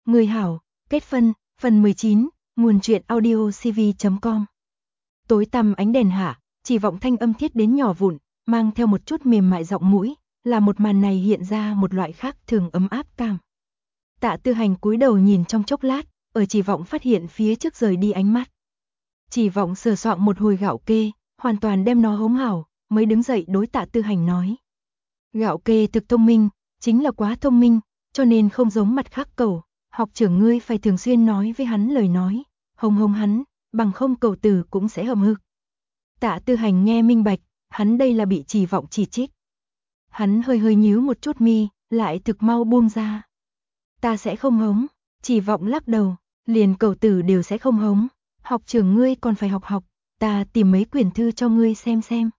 Người hảo, kết phân, phần 19, nguồn truyện audio cv.com. Tối tăm ánh đèn hạ, chỉ vọng thanh âm thiết đến nhỏ vụn, mang theo một chút mềm mại giọng mũi, là một màn này hiện ra một loại khác thường ấm áp cảm. Tạ Tư Hành cúi đầu nhìn trong chốc lát, ở chỉ vọng phát hiện phía trước rời đi ánh mắt. Chỉ vọng sờ soạng một hồi gạo kê, hoàn toàn đem nó hống hảo, mới đứng dậy đối Tạ Tư Hành nói. Gạo kê thực thông minh, chính là quá thông minh, cho nên không giống mặt khác cẩu, học trưởng ngươi phải thường xuyên nói với hắn lời nói, hống hống hắn, bằng không cẩu tử cũng sẽ hầm hực. Tạ Tư Hành nghe minh bạch, hắn đây là bị chỉ vọng chỉ trích. Hắn hơi hơi nhíu một chút mi, lại thực mau buông ra. Ta sẽ không hống, chỉ vọng lắc đầu, liền cẩu tử đều sẽ không hống, học trưởng ngươi còn phải học, ta tìm mấy quyển thư cho ngươi xem.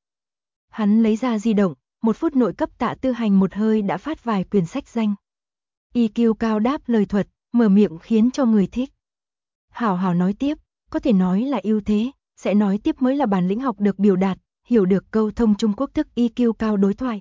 Hắn lấy ra di động, 1 phút nội cấp Tạ Tư Hành một hơi đã phát vài quyển sách danh. EQ cao đáp lời thuật, mở miệng khiến cho người thích. Hảo hảo nói tiếp, có thể nói là ưu thế, sẽ nói tiếp mới là bản lĩnh học được biểu đạt, hiểu được câu thông Trung Quốc thức EQ cao đối thoại.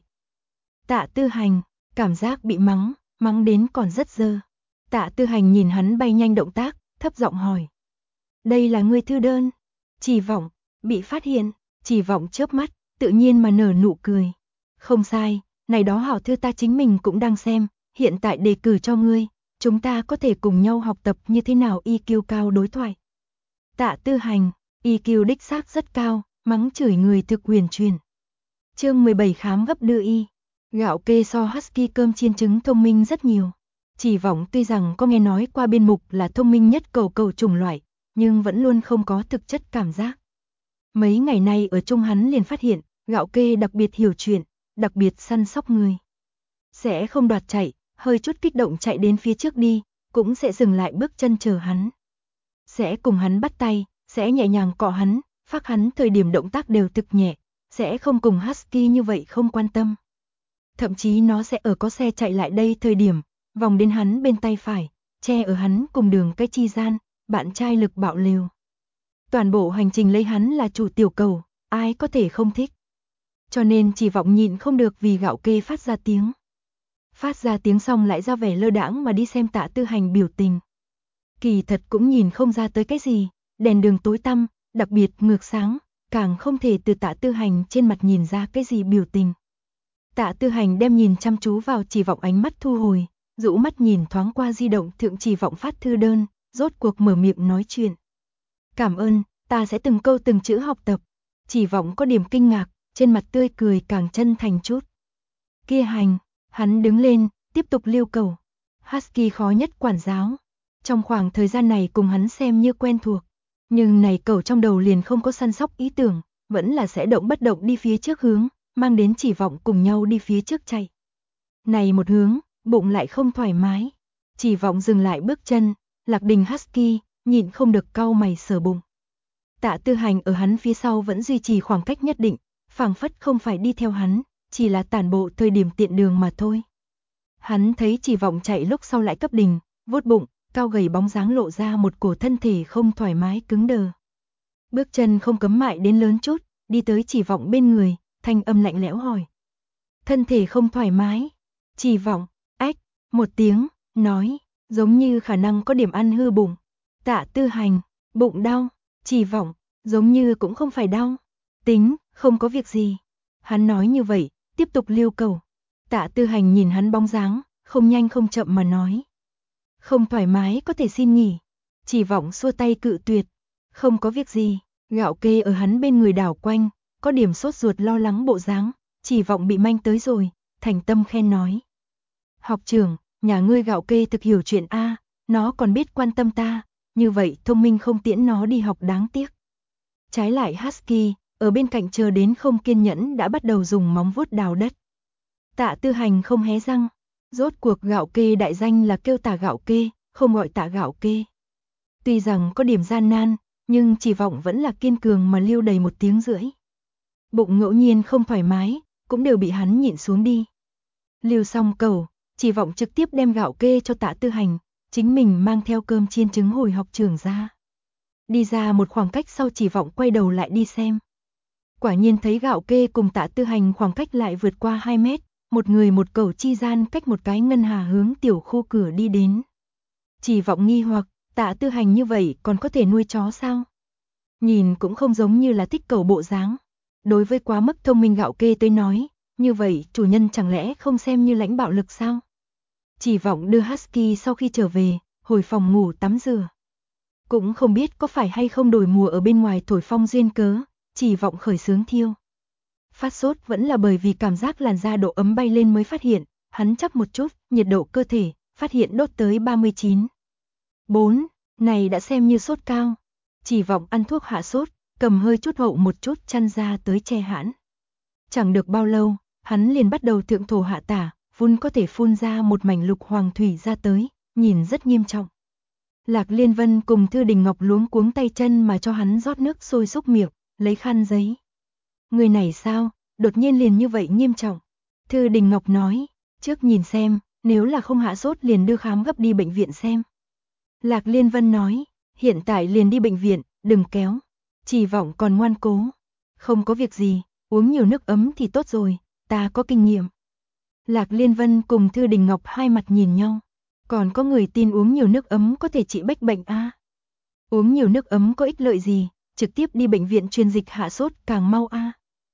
Tạ Tư Hành, cảm giác bị mắng đến còn rất dơ. Tạ Tư Hành nhìn hắn bay nhanh động tác, thấp giọng hỏi. Đây là ngươi thư đơn. Chỉ vọng, bị phát hiện, chỉ vọng chớp mắt, tự nhiên mà nở nụ cười. Không sai, này đó hảo thư ta chính mình cũng đang xem, hiện tại đề cử cho ngươi, chúng ta có thể cùng nhau học tập như thế nào EQ cao đối thoại. Tạ Tư Hành, EQ đích xác rất cao, mắng chửi người thực huyền truyền. Chương 17 khám gấp đưa y. Gạo kê so husky cơm chiên trứng thông minh rất nhiều. Chỉ vọng tuy rằng có nghe nói qua biên mục là thông minh nhất cẩu chủng loại, nhưng vẫn luôn không có thực chất cảm giác. Mấy ngày nay ở chung hắn liền phát hiện, gạo kê đặc biệt hiểu chuyện, đặc biệt săn sóc người. Sẽ không đoạt chạy, hơi chút kích động chạy đến phía trước đi, cũng sẽ dừng lại bước chân chờ hắn. Sẽ cùng hắn bắt tay, sẽ nhẹ nhàng cọ hắn, phác hắn thời điểm động tác đều thực nhẹ, sẽ không cùng husky như vậy không quan tâm. Thậm chí nó sẽ ở có xe chạy lại đây thời điểm, vòng đến hắn bên tay phải, che ở hắn cùng đường cái chi gian, bạn trai lực bạo liều. Toàn bộ hành trình lấy hắn là chủ tiểu cầu, ai có thể không thích. Cho nên chỉ vọng nhịn không được vì gạo kê phát ra tiếng. Phát ra tiếng xong lại ra vẻ lơ đãng mà đi xem Tạ Tư Hành biểu tình. Kỳ thật cũng nhìn không ra tới cái gì, đèn đường tối tăm, đặc biệt ngược sáng, càng không thể từ Tạ Tư Hành trên mặt nhìn ra cái gì biểu tình. Tạ Tư Hành đem nhìn chăm chú vào chỉ vọng ánh mắt thu hồi, rũ mắt nhìn thoáng qua di động thượng chỉ vọng phát thư đơn, rốt cuộc mở miệng nói chuyện. Cảm ơn, ta sẽ từng câu từng chữ học tập. Chỉ vọng có điểm kinh ngạc, trên mặt tươi cười càng chân thành chút. Kia Hành, hắn đứng lên, tiếp tục lưu cầu. Husky khó nhất quản giáo. Trong khoảng thời gian này cùng hắn xem như quen thuộc. Nhưng này cẩu trong đầu liền không có săn sóc ý tưởng, vẫn là sẽ động bất động đi phía trước hướng, mang đến chỉ vọng cùng nhau đi phía trước chạy. Này một hướng, bụng lại không thoải mái. Chỉ vọng dừng lại bước chân, Lạc Đình Husky, nhịn không được cau mày sờ bụng. Tạ Tư Hành ở hắn phía sau vẫn duy trì khoảng cách nhất định, phảng phất không phải đi theo hắn, chỉ là tản bộ thời điểm tiện đường mà thôi. Hắn thấy chỉ vọng chạy lúc sau lại cấp đình, vuốt bụng, cao gầy bóng dáng lộ ra một cổ thân thể không thoải mái cứng đờ. Bước chân không cấm mại đến lớn chút, đi tới chỉ vọng bên người, thanh âm lạnh lẽo hỏi. Thân thể không thoải mái. Chỉ vọng, ách, một tiếng, nói, giống như khả năng có điểm ăn hư bụng. Tạ Tư Hành, bụng đau. Chỉ vọng, giống như cũng không phải đau. Tính, không có việc gì. Hắn nói như vậy, tiếp tục lưu cầu. Tạ Tư Hành nhìn hắn bóng dáng, không nhanh không chậm mà nói. Không thoải mái có thể xin nghỉ. Chỉ vọng xua tay cự tuyệt. Không có việc gì. Gạo kê ở hắn bên người đảo quanh, có điểm sốt ruột lo lắng bộ dáng. Chỉ vọng bị manh tới rồi, thành tâm khen nói. Học trưởng, nhà ngươi gạo kê thực hiểu chuyện a, nó còn biết quan tâm ta. Như vậy thông minh không tiễn nó đi học đáng tiếc. Trái lại Husky, ở bên cạnh chờ đến không kiên nhẫn đã bắt đầu dùng móng vuốt đào đất. Tạ Tư Hành không hé răng. Rốt cuộc gạo kê đại danh là kêu Tạ gạo kê, không gọi Tạ gạo kê. Tuy rằng có điểm gian nan, nhưng chỉ vọng vẫn là kiên cường mà lưu đầy 1 tiếng rưỡi. Bụng ngẫu nhiên không thoải mái, cũng đều bị hắn nhịn xuống đi. Lưu xong cầu, chỉ vọng trực tiếp đem gạo kê cho Tạ Tư Hành. Chính mình mang theo cơm chiên trứng hồi học trường ra. Đi ra một khoảng cách sau chỉ vọng quay đầu lại đi xem. Quả nhiên thấy gạo kê cùng Tạ Tư Hành khoảng cách lại vượt qua 2 mét, một người một cẩu chi gian cách một cái ngân hà hướng tiểu khu cửa đi đến. Chỉ Vọng nghi hoặc, Tạ Tư Hành như vậy còn có thể nuôi chó sao? Nhìn cũng không giống như là thích cẩu bộ dáng. Đối với quá mức thông minh Gạo Kê tới nói, như vậy chủ nhân chẳng lẽ không xem như lãnh bạo lực sao? Chỉ Vọng đưa Husky sau khi trở về, hồi phòng ngủ tắm rửa. Cũng không biết có phải hay không đổi mùa ở bên ngoài thổi phong duyên cớ, Chỉ Vọng khởi sướng thiêu. Phát sốt vẫn là bởi vì cảm giác làn da độ ấm bay lên mới phát hiện, hắn chắp một chút, nhiệt độ cơ thể, phát hiện đốt tới 39. 4, này đã xem như sốt cao. Chỉ Vọng ăn thuốc hạ sốt, cầm hơi chút hậu một chút chăn ra tới che hãn. Chẳng được bao lâu, hắn liền bắt đầu thượng thổ hạ tả, vun có thể phun ra một mảnh lục hoàng thủy ra tới, nhìn rất nghiêm trọng. Lạc Liên Vân cùng Thư Đình Ngọc luống cuống tay chân mà cho hắn rót nước sôi xúc miệng, lấy khăn giấy. Người này sao, đột nhiên liền như vậy nghiêm trọng. Thư Đình Ngọc nói, trước nhìn xem, nếu là không hạ sốt liền đưa khám gấp đi bệnh viện xem. Lạc Liên Vân nói, hiện tại liền đi bệnh viện, đừng kéo. Chỉ Vọng còn ngoan cố. Không có việc gì, uống nhiều nước ấm thì tốt rồi, ta có kinh nghiệm. Lạc Liên Vân cùng Thư Đình Ngọc hai mặt nhìn nhau. Còn có người tin uống nhiều nước ấm có thể trị bách bệnh a? Uống nhiều nước ấm có ích lợi gì, trực tiếp đi bệnh viện truyền dịch hạ sốt càng mau a.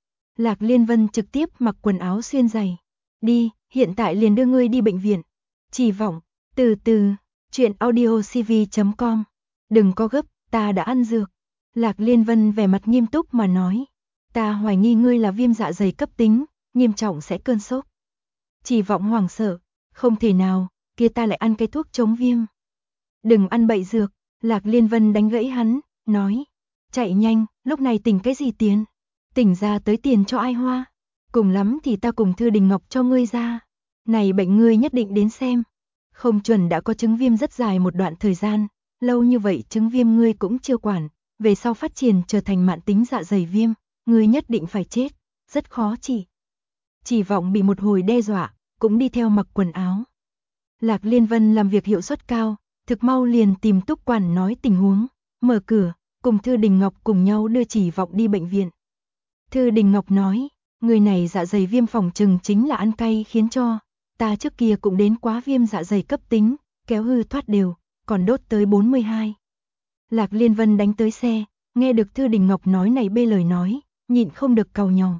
Lạc Liên Vân trực tiếp mặc quần áo xuyên giày. Đi, hiện tại liền đưa ngươi đi bệnh viện. Chỉ Vọng, từ từ, chuyện audiocv.com. Đừng có gấp, ta đã ăn dược. Lạc Liên Vân vẻ mặt nghiêm túc mà nói. Ta hoài nghi ngươi là viêm dạ dày cấp tính, nghiêm trọng sẽ cơn sốt. Chỉ Vọng hoảng sợ, không thể nào, kia ta lại ăn cái thuốc chống viêm. Đừng ăn bậy dược, Lạc Liên Vân đánh gãy hắn, nói. Chạy nhanh, lúc này tỉnh cái gì tiền? Tỉnh ra tới tiền cho ai hoa? Cùng lắm thì ta cùng Thư Đình Ngọc cho ngươi ra. Này bệnh ngươi nhất định đến xem. Không chuẩn đã có chứng viêm rất dài một đoạn thời gian, lâu như vậy chứng viêm ngươi cũng chưa quản, về sau phát triển trở thành mạn tính dạ dày viêm, ngươi nhất định phải chết, rất khó trị. Chỉ Vọng bị một hồi đe dọa, cũng đi theo mặc quần áo. Lạc Liên Vân làm việc hiệu suất cao, thực mau liền tìm Túc Quản nói tình huống, mở cửa, cùng Thư Đình Ngọc cùng nhau đưa Chỉ Vọng đi bệnh viện. Thư Đình Ngọc nói, người này dạ dày viêm phòng trừng chính là ăn cay khiến cho, ta trước kia cũng đến quá viêm dạ dày cấp tính, kéo hư thoát đều, còn đốt tới 42. Lạc Liên Vân đánh tới xe, nghe được Thư Đình Ngọc nói này bê lời nói, nhịn không được càu nhau.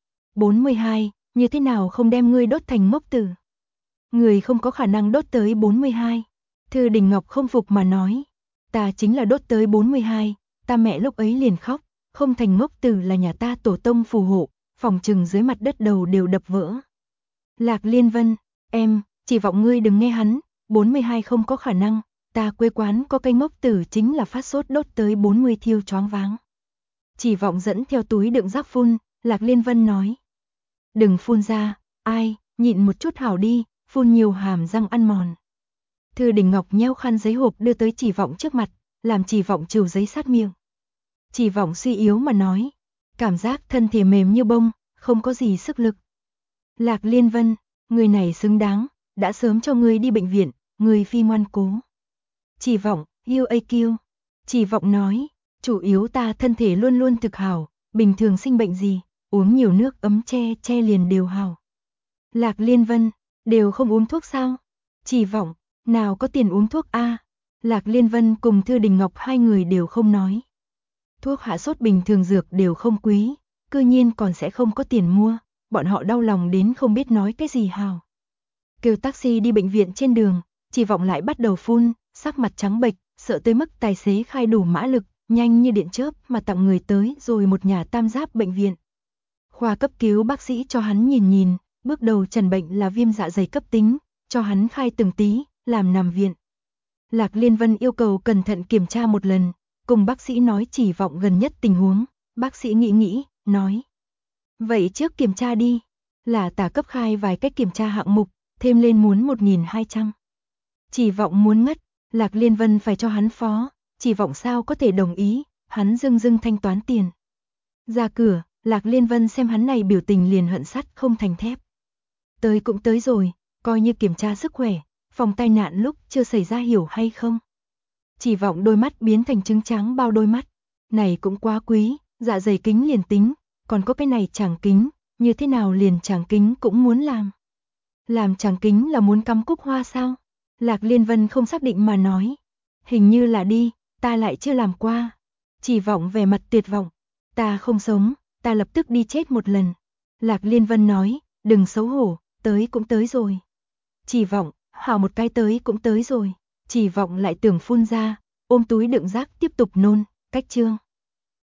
42, như thế nào không đem ngươi đốt thành mốc tử? Người không có khả năng đốt tới 42. Thư Đình Ngọc không phục mà nói, ta chính là đốt tới 42, ta mẹ lúc ấy liền khóc, không thành ngốc tử là nhà ta tổ tông phù hộ, phòng trừng dưới mặt đất đầu đều đập vỡ. Lạc Liên Vân, em, Chỉ Vọng ngươi đừng nghe hắn, 42 không có khả năng, ta quê quán có cây ngốc tử chính là phát sốt đốt tới 40 thiêu choáng váng. Chỉ Vọng dẫn theo túi đựng rác phun, Lạc Liên Vân nói. Đừng phun ra, ai, nhịn một chút hảo đi, phun nhiều hàm răng ăn mòn. Thư Đình Ngọc nheo khăn giấy hộp đưa tới Chỉ Vọng trước mặt, làm Chỉ Vọng trừ giấy sát miệng. Chỉ Vọng suy yếu mà nói, cảm giác thân thể mềm như bông, không có gì sức lực. Lạc Liên Vân, người này xứng đáng, đã sớm cho ngươi đi bệnh viện, ngươi phi ngoan cố. Chỉ Vọng, yêu AQ. Chỉ Vọng nói, chủ yếu ta thân thể luôn luôn thực hảo, bình thường sinh bệnh gì, uống nhiều nước ấm che liền đều hảo. Lạc Liên Vân, đều không uống thuốc sao? Chỉ Vọng, nào có tiền uống thuốc a? Lạc Liên Vân cùng Thư Đình Ngọc hai người đều không nói. Thuốc hạ sốt bình thường dược đều không quý, cư nhiên còn sẽ không có tiền mua, bọn họ đau lòng đến không biết nói cái gì hào. Kêu taxi đi bệnh viện trên đường, Chỉ Vọng lại bắt đầu phun, sắc mặt trắng bệch, sợ tới mức tài xế khai đủ mã lực, nhanh như điện chớp mà tặng người tới rồi một nhà tam giáp bệnh viện. Khoa cấp cứu bác sĩ cho hắn nhìn, bước đầu trần bệnh là viêm dạ dày cấp tính, cho hắn khai từng tí, làm nằm viện. Lạc Liên Vân yêu cầu cẩn thận kiểm tra một lần, cùng bác sĩ nói Chỉ Vọng gần nhất tình huống, bác sĩ nghĩ, nói. Vậy trước kiểm tra đi, là tả cấp khai vài cách kiểm tra hạng mục, thêm lên muốn 1.200. Chỉ Vọng muốn ngất, Lạc Liên Vân phải cho hắn phó, Chỉ Vọng sao có thể đồng ý, hắn dưng thanh toán tiền. Ra cửa, Lạc Liên Vân xem hắn này biểu tình liền hận sắt không thành thép. Tới cũng tới rồi, coi như kiểm tra sức khỏe, phòng tai nạn lúc chưa xảy ra hiểu hay không. Chỉ Vọng đôi mắt biến thành trứng trắng bao đôi mắt, này cũng quá quý, dạ dày kính liền tính, còn có cái này tràng kính, như thế nào liền tràng kính cũng muốn làm. Làm tràng kính là muốn cắm cúc hoa sao? Lạc Liên Vân không xác định mà nói. Hình như là đi, ta lại chưa làm qua. Chỉ Vọng vẻ mặt tuyệt vọng. Ta không sống, ta lập tức đi chết một lần. Lạc Liên Vân nói, đừng xấu hổ, tới cũng tới rồi. Chỉ Vọng, hảo một cái tới cũng tới rồi. Chỉ Vọng lại tưởng phun ra, ôm túi đựng rác tiếp tục nôn, cách chương.